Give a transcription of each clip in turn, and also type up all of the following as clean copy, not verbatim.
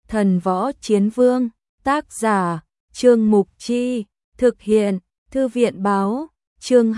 Thần Võ Chiến Vương, tác giả, Trương Mục Chi, thực hiện, Thư viện báo, chương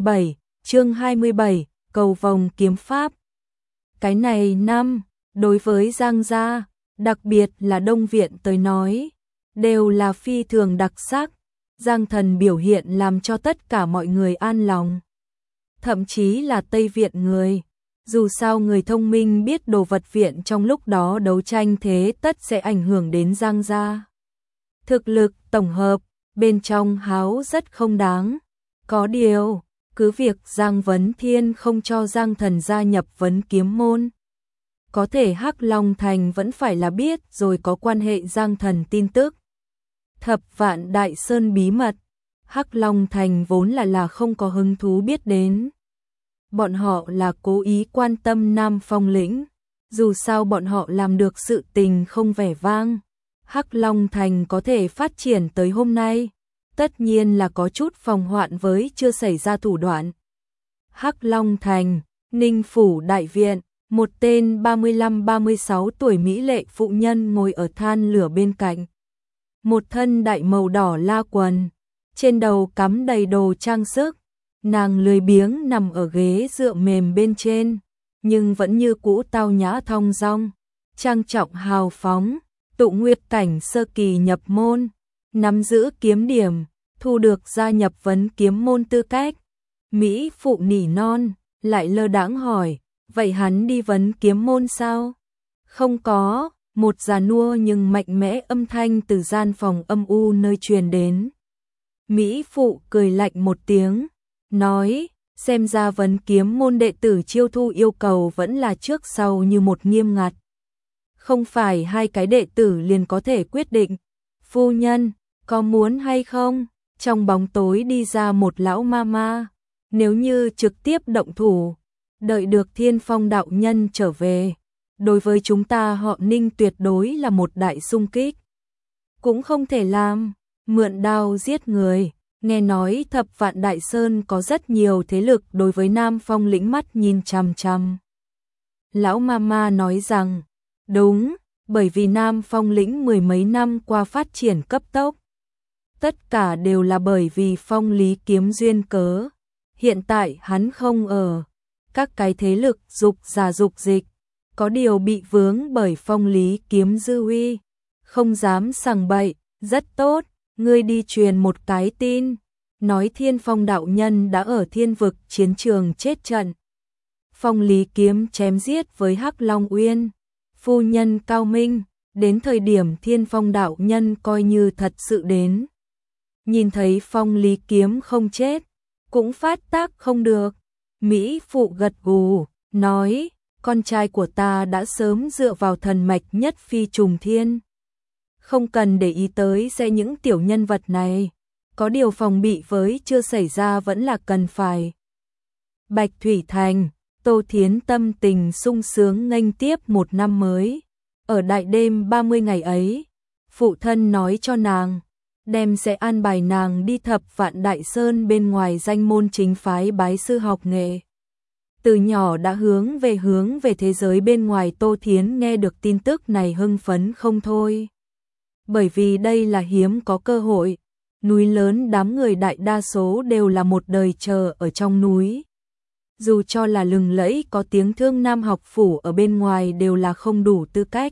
27, cầu vồng kiếm pháp. Cái này đối với Giang gia, đặc biệt là Đông Viện tới nói, đều là phi thường đặc sắc. Giang Thần biểu hiện làm cho tất cả mọi người an lòng. Thậm chí là Tây Viện người. Dù sao người thông minh biết đồ vật viện trong lúc đó đấu tranh thế tất sẽ ảnh hưởng đến Giang gia. Thực lực tổng hợp, bên trong háo rất không đáng. Có điều, cứ việc Giang Vấn Thiên không cho Giang Thần gia nhập Vấn Kiếm môn. Có thể Hắc Long Thành vẫn phải là biết rồi có quan hệ Giang Thần tin tức. Thập Vạn Đại Sơn bí mật, Hắc Long Thành vốn là không có hứng thú biết đến. Bọn họ là cố ý quan tâm Nam Phong lĩnh, dù sao bọn họ làm được sự tình không vẻ vang. Hắc Long Thành có thể phát triển tới hôm nay, tất nhiên là có chút phòng hoạn với chưa xảy ra thủ đoạn. Hắc Long Thành, Ninh Phủ Đại Viện, một tên 35-36 tuổi mỹ lệ phụ nhân ngồi ở than lửa bên cạnh. Một thân đại màu đỏ la quần, trên đầu cắm đầy đồ trang sức. Nàng lười biếng nằm ở ghế dựa mềm bên trên, nhưng vẫn như cũ tao nhã thong dong, trang trọng hào phóng. Tụ Nguyệt cảnh sơ kỳ nhập môn, nắm giữ kiếm điểm, thu được gia nhập Vấn Kiếm môn tư cách. Mỹ phụ nỉ non, lại lơ đãng hỏi, vậy hắn đi Vấn Kiếm môn sao? Không có, một già nua nhưng mạnh mẽ âm thanh từ gian phòng âm u nơi truyền đến. Mỹ phụ cười lạnh một tiếng, nói, xem ra Vấn Kiếm môn đệ tử chiêu thu yêu cầu vẫn là trước sau như một nghiêm ngặt. Không phải hai cái đệ tử liền có thể quyết định. Phu nhân, có muốn hay không? Trong bóng tối đi ra một lão ma. Nếu như trực tiếp động thủ, đợi được Thiên Phong đạo nhân trở về, đối với chúng ta họ Ninh tuyệt đối là một đại xung kích. Cũng không thể làm, mượn đao giết người. Nghe nói Thập Vạn Đại Sơn có rất nhiều thế lực đối với Nam Phong lĩnh mắt nhìn chằm chằm. Lão ma nói rằng, đúng, bởi vì Nam Phong lĩnh mười mấy năm qua phát triển cấp tốc. Tất cả đều là bởi vì Phong Lý kiếm duyên cớ. Hiện tại hắn không ở. Các cái thế lực dục giả dục dịch, có điều bị vướng bởi Phong Lý kiếm dư uy, không dám sằng bậy. Rất tốt, ngươi đi truyền một cái tin, nói Thiên Phong đạo nhân đã ở Thiên Vực chiến trường chết trận. Phong Lý kiếm chém giết với Hắc Long Uyên. Phu nhân cao minh, đến thời điểm Thiên Phong đạo nhân coi như thật sự đến. Nhìn thấy Phong Lý kiếm không chết, cũng phát tác không được. Mỹ phụ gật gù, nói, con trai của ta đã sớm dựa vào thần mạch nhất phi trùng thiên. Không cần để ý tới sẽ những tiểu nhân vật này, có điều phòng bị với chưa xảy ra vẫn là cần phải. Bạch Thủy Thành, Tô Thiến tâm tình sung sướng nghênh tiếp một năm mới. Ở đại đêm 30 ngày ấy, phụ thân nói cho nàng, đem sẽ an bài nàng đi Thập Vạn Đại Sơn bên ngoài danh môn chính phái bái sư học nghệ. Từ nhỏ đã hướng về thế giới bên ngoài, Tô Thiến nghe được tin tức này hưng phấn không thôi. Bởi vì đây là hiếm có cơ hội, núi lớn đám người đại đa số đều là một đời chờ ở trong núi. Dù cho là lừng lẫy có tiếng Thương Nam học phủ ở bên ngoài đều là không đủ tư cách.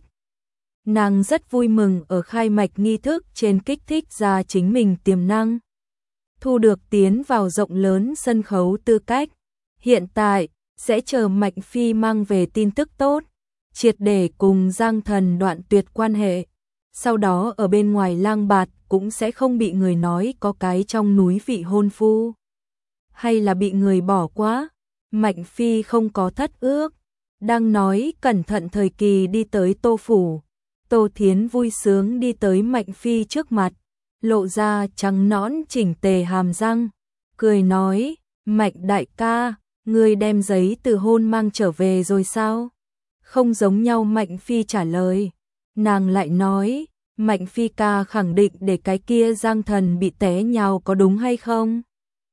Nàng rất vui mừng ở khai mạch nghi thức trên kích thích ra chính mình tiềm năng, thu được tiến vào rộng lớn sân khấu tư cách. Hiện tại, sẽ chờ Mạnh Phi mang về tin tức tốt, triệt để cùng Giang Thần đoạn tuyệt quan hệ. Sau đó ở bên ngoài lang bạt cũng sẽ không bị người nói có cái trong núi vị hôn phu. Hay là bị người bỏ quá. Mạnh Phi không có thất ước. Đang nói cẩn thận thời kỳ đi tới Tô phủ. Tô Thiến vui sướng đi tới Mạnh Phi trước mặt, lộ ra trắng nõn chỉnh tề hàm răng, cười nói, Mạnh đại ca, ngươi đem giấy từ hôn mang trở về rồi sao? Không giống nhau. Mạnh Phi trả lời. Nàng lại nói, Mạnh Phi ca khẳng định để cái kia Giang Thần bị té nhào có đúng hay không?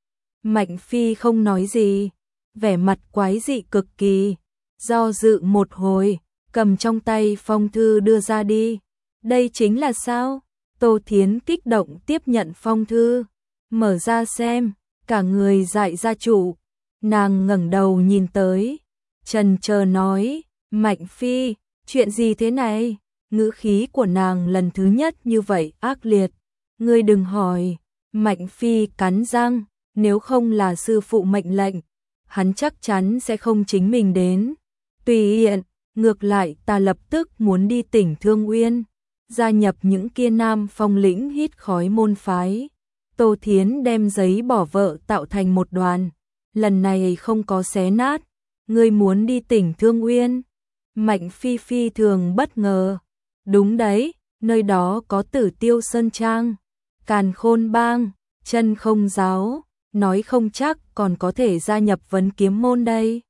Mạnh Phi không nói gì, vẻ mặt quái dị cực kỳ, do dự một hồi, cầm trong tay phong thư đưa ra đi. Đây chính là sao? Tô Thiến kích động tiếp nhận phong thư, mở ra xem, cả người dại ra trụ. Nàng ngẩng đầu nhìn tới, chần chờ nói, Mạnh Phi, chuyện gì thế này? Ngữ khí của nàng lần thứ nhất như vậy ác liệt. Ngươi đừng hỏi. Mạnh Phi cắn răng, nếu không là sư phụ mệnh lệnh, hắn chắc chắn sẽ không chính mình đến. Tùy tiện, ngược lại ta lập tức muốn đi tỉnh Thương Uyên, gia nhập những kia nam phong lĩnh hít khói môn phái. Tô Thiến đem giấy bỏ vợ tạo thành một đoàn, lần này không có xé nát. Ngươi muốn đi tỉnh Thương Uyên? Mạnh Phi phi thường bất ngờ. Đúng đấy, nơi đó có Tử Tiêu Sơn Trang, Càn Khôn Bang, Chân Không Giáo, nói không chắc còn có thể gia nhập Vấn Kiếm môn đây.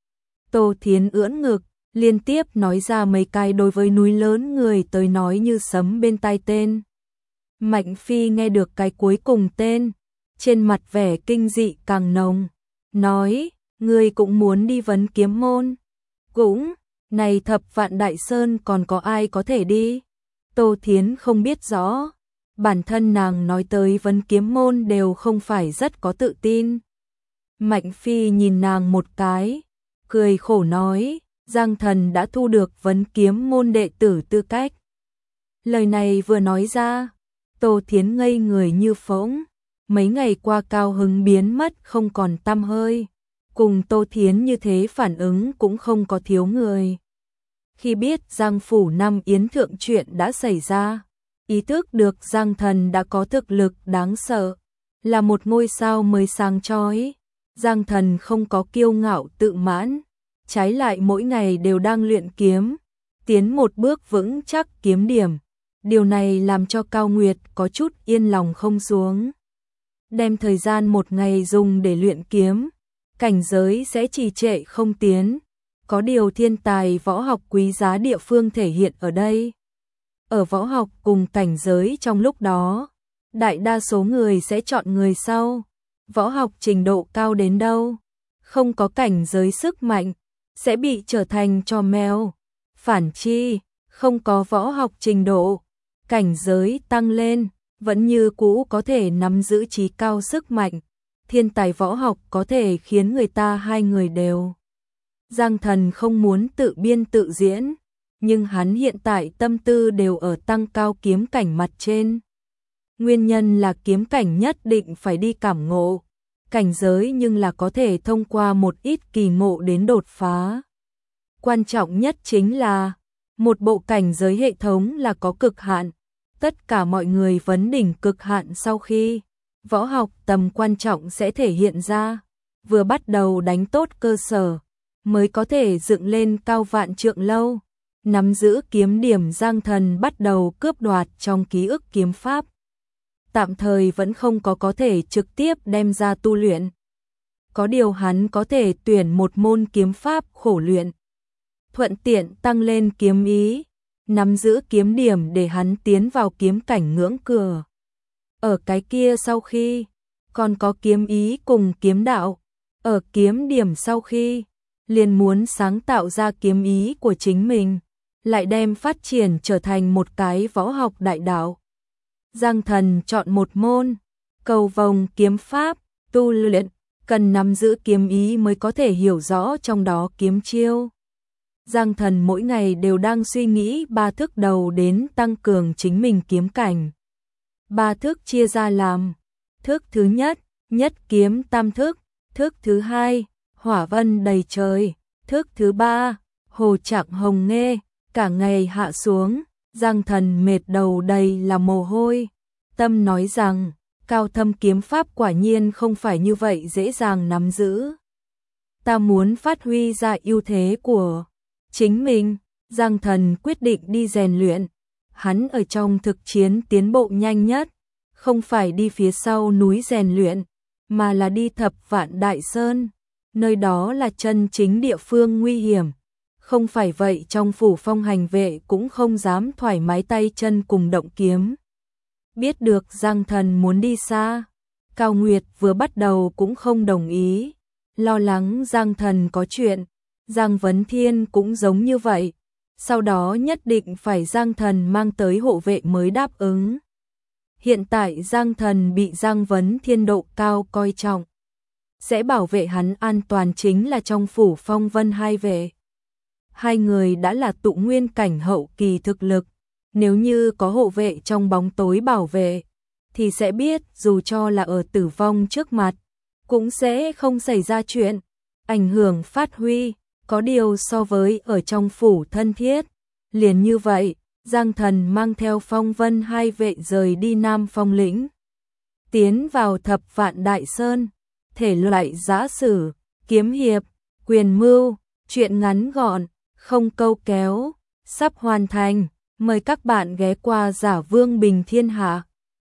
Tô Thiến ưỡn ngực, liên tiếp nói ra mấy cái đối với núi lớn người tới nói như sấm bên tai tên. Mạnh Phi nghe được cái cuối cùng tên, trên mặt vẻ kinh dị càng nồng, nói, ngươi cũng muốn đi Vấn Kiếm môn? Cũng, này Thập Vạn Đại Sơn còn có ai có thể đi? Tô Thiến không biết rõ, bản thân nàng nói tới Vấn Kiếm môn đều không phải rất có tự tin. Mạnh Phi nhìn nàng một cái, cười khổ nói, Giang Thần đã thu được Vấn Kiếm môn đệ tử tư cách. Lời này vừa nói ra, Tô Thiến ngây người như phỗng, mấy ngày qua cao hứng biến mất không còn tăm hơi. Cùng Tô Thiến như thế phản ứng cũng không có thiếu người. Khi biết Giang Phủ Năm Yến Thượng chuyện đã xảy ra, ý thức được Giang Thần đã có thực lực đáng sợ, là một ngôi sao mới sáng chói. Giang Thần không có kiêu ngạo tự mãn, trái lại mỗi ngày đều đang luyện kiếm, tiến một bước vững chắc kiếm điểm. Điều này làm cho Cao Nguyệt có chút yên lòng không xuống. Đem thời gian một ngày dùng để luyện kiếm, cảnh giới sẽ trì trệ không tiến. Có điều thiên tài võ học quý giá địa phương thể hiện ở đây. Ở võ học cùng cảnh giới trong lúc đó, đại đa số người sẽ chọn người sau. Võ học trình độ cao đến đâu, không có cảnh giới sức mạnh, sẽ bị trở thành trò mèo. Phản chi, không có võ học trình độ, cảnh giới tăng lên, vẫn như cũ có thể nắm giữ trí cao sức mạnh. Thiên tài võ học có thể khiến người ta hai người đều. Giang Thần không muốn tự biên tự diễn, nhưng hắn hiện tại tâm tư đều ở tăng cao kiếm cảnh mặt trên. Nguyên nhân là kiếm cảnh nhất định phải đi cảm ngộ, cảnh giới nhưng là có thể thông qua một ít kỳ ngộ đến đột phá. Quan trọng nhất chính là, một bộ cảnh giới hệ thống là có cực hạn, tất cả mọi người vấn đỉnh cực hạn sau khi võ học tầm quan trọng sẽ thể hiện ra, vừa bắt đầu đánh tốt cơ sở, mới có thể dựng lên cao vạn trượng lâu. Nắm giữ kiếm điểm Giang Thần bắt đầu cướp đoạt trong ký ức kiếm pháp. Tạm thời vẫn không có thể trực tiếp đem ra tu luyện. Có điều hắn có thể tuyển một môn kiếm pháp khổ luyện, thuận tiện tăng lên kiếm ý, nắm giữ kiếm điểm để hắn tiến vào kiếm cảnh ngưỡng cửa. Ở cái kia sau khi, còn có kiếm ý cùng kiếm đạo. Ở kiếm điểm sau khi, liền muốn sáng tạo ra kiếm ý của chính mình, lại đem phát triển trở thành một cái võ học đại đạo. Giang Thần chọn một môn, cầu vồng kiếm pháp, tu luyện, cần nắm giữ kiếm ý mới có thể hiểu rõ trong đó kiếm chiêu. Giang Thần mỗi ngày đều đang suy nghĩ 3 thức đầu đến tăng cường chính mình kiếm cảnh. 3 thức chia ra làm: thức thứ nhất, nhất kiếm tam thức; thức thứ hai, hỏa vân đầy trời; thức thứ ba, hồ trạng hồng nghê. Cả ngày hạ xuống, Giang Thần mệt đầu đầy là mồ hôi. Tâm nói rằng, cao thâm kiếm pháp quả nhiên không phải như vậy dễ dàng nắm giữ. Ta muốn phát huy ra ưu thế của chính mình. Giang Thần quyết định đi rèn luyện. Hắn ở trong thực chiến tiến bộ nhanh nhất, không phải đi phía sau núi rèn luyện, mà là đi Thập Vạn Đại Sơn. Nơi đó là chân chính địa phương nguy hiểm. Không phải vậy trong phủ Phong Hành vệ cũng không dám thoải mái tay chân cùng động kiếm. Biết được Giang Thần muốn đi xa, Cao Nguyệt vừa bắt đầu cũng không đồng ý, lo lắng Giang Thần có chuyện. Giang Vấn Thiên cũng giống như vậy, sau đó nhất định phải Giang Thần mang tới hộ vệ mới đáp ứng. Hiện tại Giang Thần bị Giang Vấn Thiên độ cao coi trọng, sẽ bảo vệ hắn an toàn chính là trong phủ Phong Vân hai vệ. Hai người đã là tụ nguyên cảnh hậu kỳ thực lực, nếu như có hộ vệ trong bóng tối bảo vệ, thì sẽ biết dù cho là ở tử vong trước mặt, cũng sẽ không xảy ra chuyện, ảnh hưởng phát huy, có điều so với ở trong phủ thân thiết. Liền như vậy, Giang Thần mang theo Phong Vân hai vệ rời đi Nam Phong lĩnh, tiến vào Thập Vạn Đại Sơn, thể loại giã sử, kiếm hiệp, quyền mưu, truyện ngắn gọn, không câu kéo, sắp hoàn thành, mời các bạn ghé qua Giả Vương Bình Thiên Hạ.